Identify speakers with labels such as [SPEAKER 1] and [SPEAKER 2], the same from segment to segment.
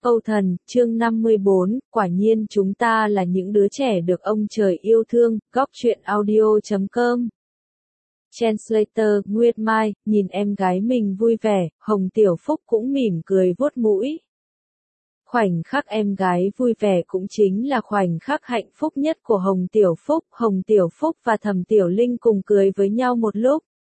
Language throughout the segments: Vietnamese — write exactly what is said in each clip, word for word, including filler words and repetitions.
[SPEAKER 1] Âu Thần, chương năm mươi bốn, quả nhiên chúng ta là những đứa trẻ được ông trời yêu thương, góc truyện audio chấm com. Translator, Nguyệt Mai, nhìn em gái mình vui vẻ, Hồng Tiểu Phúc cũng mỉm cười vuốt mũi. Khoảnh khắc em gái vui vẻ cũng chính là khoảnh khắc hạnh phúc nhất của Hồng Tiểu Phúc. Hồng Tiểu Phúc và Thẩm Tiểu Linh cùng cười với nhau một lúc.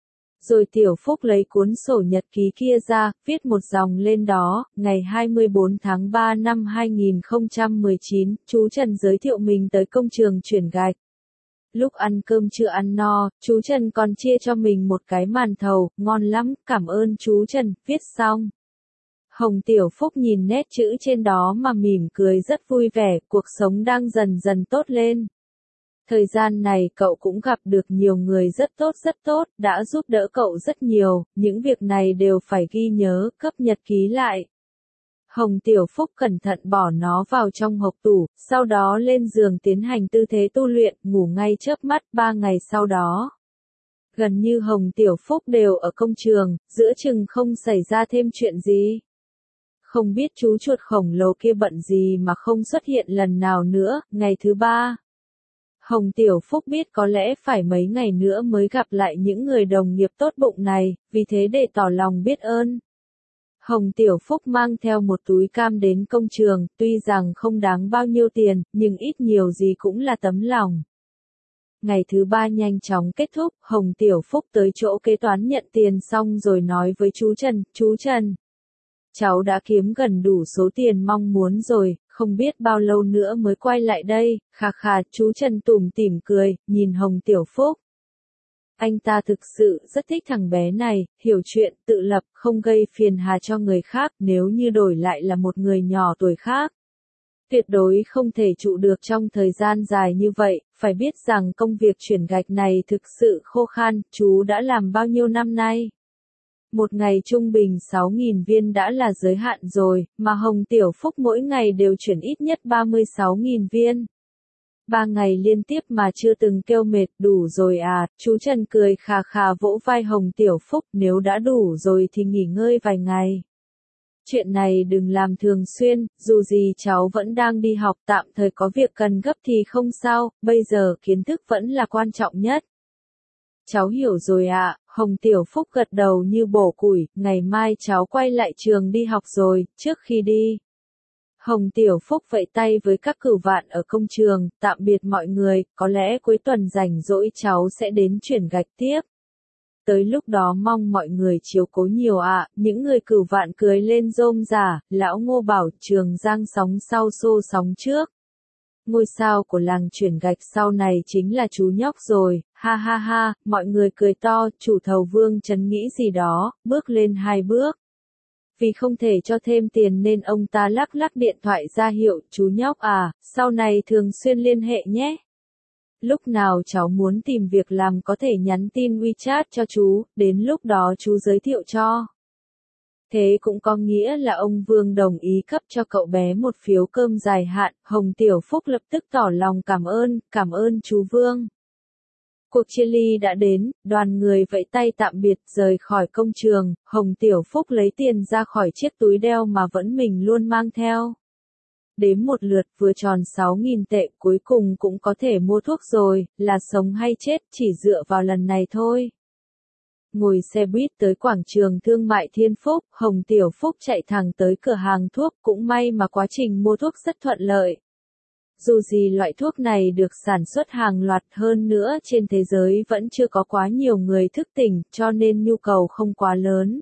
[SPEAKER 1] Rồi Tiểu Phúc lấy cuốn sổ nhật ký kia ra, viết một dòng lên đó, ngày hai mươi bốn tháng ba năm hai nghìn không trăm mười chín, chú Trần giới thiệu mình tới công trường chuyển gạch. Lúc ăn cơm chưa ăn no, chú Trần còn chia cho mình một cái màn thầu, ngon lắm, cảm ơn chú Trần, viết xong. Hồng Tiểu Phúc nhìn nét chữ trên đó mà mỉm cười rất vui vẻ, cuộc sống đang dần dần tốt lên. Thời gian này cậu cũng gặp được nhiều người rất tốt rất tốt, đã giúp đỡ cậu rất nhiều, những việc này đều phải ghi nhớ, cấp nhật ký lại. Hồng Tiểu Phúc cẩn thận bỏ nó vào trong hộc tủ, sau đó lên giường tiến hành tư thế tu luyện, ngủ ngay chớp mắt ba ngày sau đó. Gần như Hồng Tiểu Phúc đều ở công trường, giữa chừng không xảy ra thêm chuyện gì. Không biết chú chuột khổng lồ kia bận gì mà không xuất hiện lần nào nữa, ngày thứ ba. Hồng Tiểu Phúc biết có lẽ phải mấy ngày nữa mới gặp lại những người đồng nghiệp tốt bụng này, vì thế để tỏ lòng biết ơn. Hồng Tiểu Phúc mang theo một túi cam đến công trường, tuy rằng không đáng bao nhiêu tiền, nhưng ít nhiều gì cũng là tấm lòng. Ngày thứ ba nhanh chóng kết thúc, Hồng Tiểu Phúc tới chỗ kế toán nhận tiền xong rồi nói với chú Trần, chú Trần. Cháu đã kiếm gần đủ số tiền mong muốn rồi, không biết bao lâu nữa mới quay lại đây, khà khà, chú Trần tủm tỉm cười, nhìn Hồng Tiểu Phúc. Anh ta thực sự rất thích thằng bé này, hiểu chuyện, tự lập, không gây phiền hà cho người khác, nếu như đổi lại là một người nhỏ tuổi khác. Tuyệt đối không thể trụ được trong thời gian dài như vậy, phải biết rằng công việc chuyển gạch này thực sự khô khan, chú đã làm bao nhiêu năm nay. Một ngày trung bình sáu nghìn viên đã là giới hạn rồi, mà Hồng Tiểu Phúc mỗi ngày đều chuyển ít nhất ba mươi sáu nghìn viên. Ba ngày liên tiếp mà chưa từng kêu mệt, đủ rồi à, chú Trần cười khà khà vỗ vai Hồng Tiểu Phúc, nếu đã đủ rồi thì nghỉ ngơi vài ngày. Chuyện này đừng làm thường xuyên, dù gì cháu vẫn đang đi học, tạm thời có việc cần gấp thì không sao, bây giờ kiến thức vẫn là quan trọng nhất. Cháu hiểu rồi ạ, à, Hồng Tiểu Phúc gật đầu như bổ củi, ngày mai cháu quay lại trường đi học rồi, trước khi đi. Hồng Tiểu Phúc vẫy tay với các cửu vạn ở công trường, tạm biệt mọi người, có lẽ cuối tuần rảnh rỗi cháu sẽ đến chuyển gạch tiếp. Tới lúc đó mong mọi người chiếu cố nhiều ạ, à, những người cửu vạn cười lên rôm rả, lão Ngô bảo Trường Giang sóng sau xô sóng trước. Ngôi sao của làng chuyển gạch sau này chính là chú nhóc rồi, ha ha ha, mọi người cười to, chủ thầu Vương Trấn nghĩ gì đó, bước lên hai bước. Vì không thể cho thêm tiền nên ông ta lắc lắc điện thoại ra hiệu, chú nhóc à, sau này thường xuyên liên hệ nhé. Lúc nào cháu muốn tìm việc làm có thể nhắn tin WeChat cho chú, đến lúc đó chú giới thiệu cho. Thế cũng có nghĩa là ông Vương đồng ý cấp cho cậu bé một phiếu cơm dài hạn, Hồng Tiểu Phúc lập tức tỏ lòng cảm ơn, cảm ơn chú Vương. Cuộc chia ly đã đến, đoàn người vẫy tay tạm biệt rời khỏi công trường, Hồng Tiểu Phúc lấy tiền ra khỏi chiếc túi đeo mà vẫn mình luôn mang theo. Đếm một lượt vừa tròn sáu nghìn tệ, cuối cùng cũng có thể mua thuốc rồi, là sống hay chết chỉ dựa vào lần này thôi. Ngồi xe buýt tới quảng trường thương mại Thiên Phúc, Hồng Tiểu Phúc chạy thẳng tới cửa hàng thuốc, cũng may mà quá trình mua thuốc rất thuận lợi. Dù gì loại thuốc này được sản xuất hàng loạt hơn nữa trên thế giới vẫn chưa có quá nhiều người thức tỉnh, cho nên nhu cầu không quá lớn.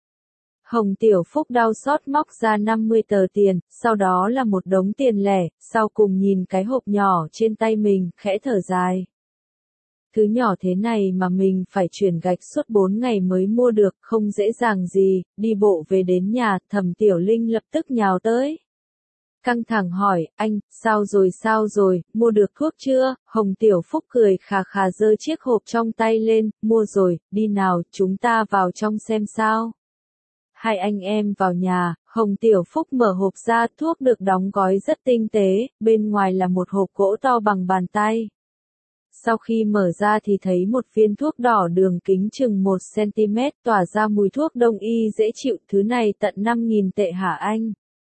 [SPEAKER 1] Hồng Tiểu Phúc đau xót móc ra năm mươi tờ tiền, sau đó là một đống tiền lẻ, sau cùng nhìn cái hộp nhỏ trên tay mình, khẽ thở dài. Thứ nhỏ thế này mà mình phải chuyển gạch suốt bốn ngày mới mua được, không dễ dàng gì, đi bộ về đến nhà, Thẩm Tiểu Linh lập tức nhào tới. Căng thẳng hỏi, anh, sao rồi sao rồi, mua được thuốc chưa? Hồng Tiểu Phúc cười khà khà giơ chiếc hộp trong tay lên, mua rồi, đi nào, chúng ta vào trong xem sao. Hai anh em vào nhà, Hồng Tiểu Phúc mở hộp ra, thuốc được đóng gói rất tinh tế, bên ngoài là một hộp gỗ to bằng bàn tay. Sau khi mở ra thì thấy một viên thuốc đỏ đường kính chừng một xăng-ti-mét tỏa ra mùi thuốc đông y dễ chịu, thứ này tận năm nghìn tệ hả anh?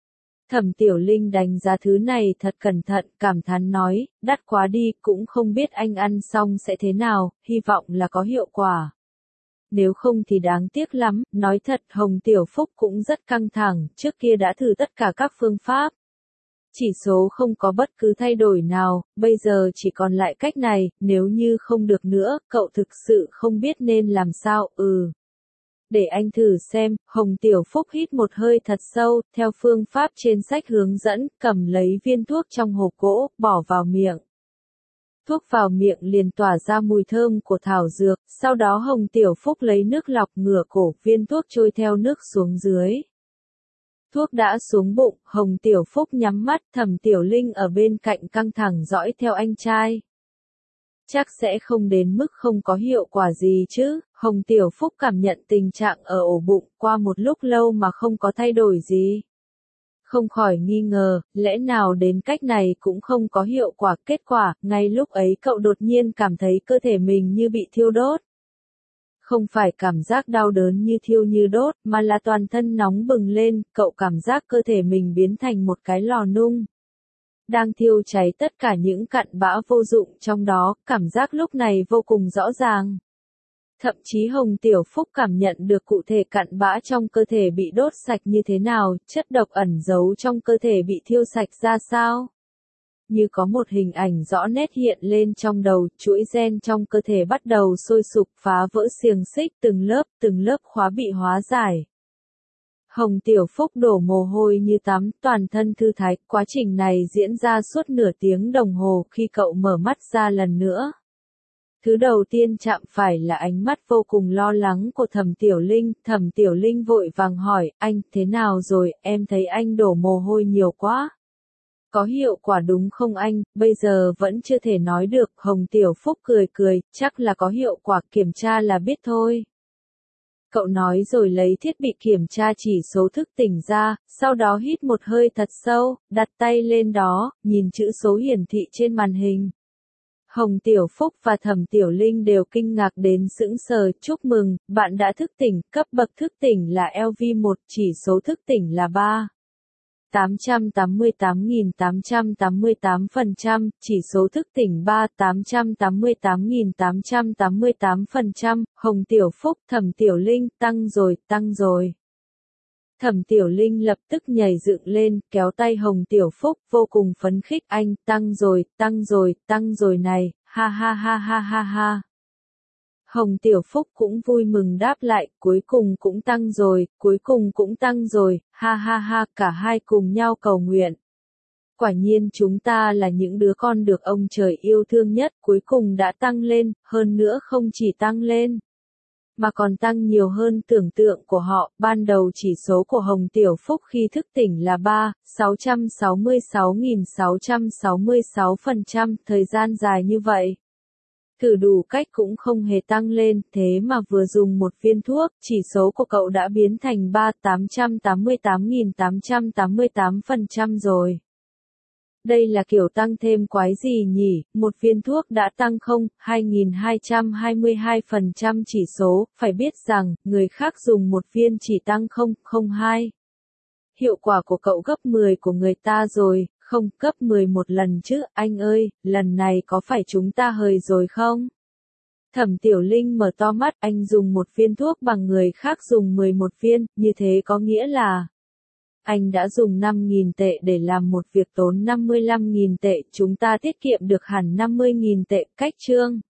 [SPEAKER 1] Thẩm Tiểu Linh đánh giá thứ này thật cẩn thận, cảm thán nói, đắt quá đi, cũng không biết anh ăn xong sẽ thế nào, hy vọng là có hiệu quả. Nếu không thì đáng tiếc lắm, nói thật Hồng Tiểu Phúc cũng rất căng thẳng, trước kia đã thử tất cả các phương pháp. Chỉ số không có bất cứ thay đổi nào, bây giờ chỉ còn lại cách này, nếu như không được nữa, cậu thực sự không biết nên làm sao, ừ. Để anh thử xem, Hồng Tiểu Phúc hít một hơi thật sâu, theo phương pháp trên sách hướng dẫn, cầm lấy viên thuốc trong hộp gỗ, bỏ vào miệng. Thuốc vào miệng liền tỏa ra mùi thơm của thảo dược, sau đó Hồng Tiểu Phúc lấy nước lọc ngửa cổ, viên thuốc trôi theo nước xuống dưới. Thuốc đã xuống bụng, Hồng Tiểu Phúc nhắm mắt, Thẩm Tiểu Linh ở bên cạnh căng thẳng dõi theo anh trai. Chắc sẽ không đến mức không có hiệu quả gì chứ, Hồng Tiểu Phúc cảm nhận tình trạng ở ổ bụng qua một lúc lâu mà không có thay đổi gì. Không khỏi nghi ngờ, lẽ nào đến cách này cũng không có hiệu quả, kết quả, ngay lúc ấy cậu đột nhiên cảm thấy cơ thể mình như bị thiêu đốt. Không phải cảm giác đau đớn như thiêu như đốt, mà là toàn thân nóng bừng lên, cậu cảm giác cơ thể mình biến thành một cái lò nung. Đang thiêu cháy tất cả những cặn bã vô dụng trong đó, cảm giác lúc này vô cùng rõ ràng. Thậm chí Hồng Tiểu Phúc cảm nhận được cụ thể cặn bã trong cơ thể bị đốt sạch như thế nào, chất độc ẩn giấu trong cơ thể bị thiêu sạch ra sao. Như có một hình ảnh rõ nét hiện lên trong đầu, chuỗi gen trong cơ thể bắt đầu sôi sục, phá vỡ xiềng xích, từng lớp, từng lớp khóa bị hóa giải. Hồng Tiểu Phúc đổ mồ hôi như tắm, toàn thân thư thái, quá trình này diễn ra suốt nửa tiếng đồng hồ khi cậu mở mắt ra lần nữa. Thứ đầu tiên chạm phải là ánh mắt vô cùng lo lắng của Thẩm Tiểu Linh, Thẩm Tiểu Linh vội vàng hỏi, anh, thế nào rồi, em thấy anh đổ mồ hôi nhiều quá. Có hiệu quả đúng không anh, bây giờ vẫn chưa thể nói được, Hồng Tiểu Phúc cười cười, chắc là có hiệu quả, kiểm tra là biết thôi. Cậu nói rồi lấy thiết bị kiểm tra chỉ số thức tỉnh ra, sau đó hít một hơi thật sâu, đặt tay lên đó, nhìn chữ số hiển thị trên màn hình. Hồng Tiểu Phúc và Thẩm Tiểu Linh đều kinh ngạc đến sững sờ, chúc mừng, bạn đã thức tỉnh, cấp bậc thức tỉnh là L V một, chỉ số thức tỉnh là ba. tám trăm tám mươi tám nghìn tám trăm tám mươi tám phần trăm, chỉ số thức tỉnh ba, tám trăm tám mươi tám nghìn tám trăm tám mươi tám phần trăm, Hồng Tiểu Phúc, Thẩm Tiểu Linh, tăng rồi, tăng rồi. Thẩm Tiểu Linh lập tức nhảy dựng lên, kéo tay Hồng Tiểu Phúc, vô cùng phấn khích, anh, tăng rồi, tăng rồi, tăng rồi này, ha ha ha ha ha ha. Hồng Tiểu Phúc cũng vui mừng đáp lại, cuối cùng cũng tăng rồi, cuối cùng cũng tăng rồi, ha ha ha, cả hai cùng nhau cầu nguyện. Quả nhiên chúng ta là những đứa con được ông trời yêu thương nhất, cuối cùng đã tăng lên, hơn nữa không chỉ tăng lên, mà còn tăng nhiều hơn tưởng tượng của họ. Ban đầu chỉ số của Hồng Tiểu Phúc khi thức tỉnh là ba, sáu trăm sáu mươi sáu nghìn sáu trăm sáu mươi sáu phần trăm, thời gian dài như vậy. Thử đủ cách cũng không hề tăng lên, thế mà vừa dùng một viên thuốc, chỉ số của cậu đã biến thành ba, tám trăm tám mươi tám nghìn tám trăm tám mươi tám phần trăm rồi. Đây là kiểu tăng thêm quái gì nhỉ, một viên thuốc đã tăng không, hai nghìn hai trăm hai mươi hai phần trăm chỉ số, phải biết rằng, người khác dùng một viên chỉ tăng không, không hai. Hiệu quả của cậu gấp mười của người ta rồi, không, gấp mười một lần chứ, anh ơi, lần này có phải chúng ta hời rồi không? Thẩm Tiểu Linh mở to mắt, anh dùng một viên thuốc bằng người khác dùng mười một viên, như thế có nghĩa là anh đã dùng năm nghìn tệ để làm một việc tốn năm mươi lăm nghìn tệ, chúng ta tiết kiệm được hẳn năm mươi nghìn tệ, cách chương.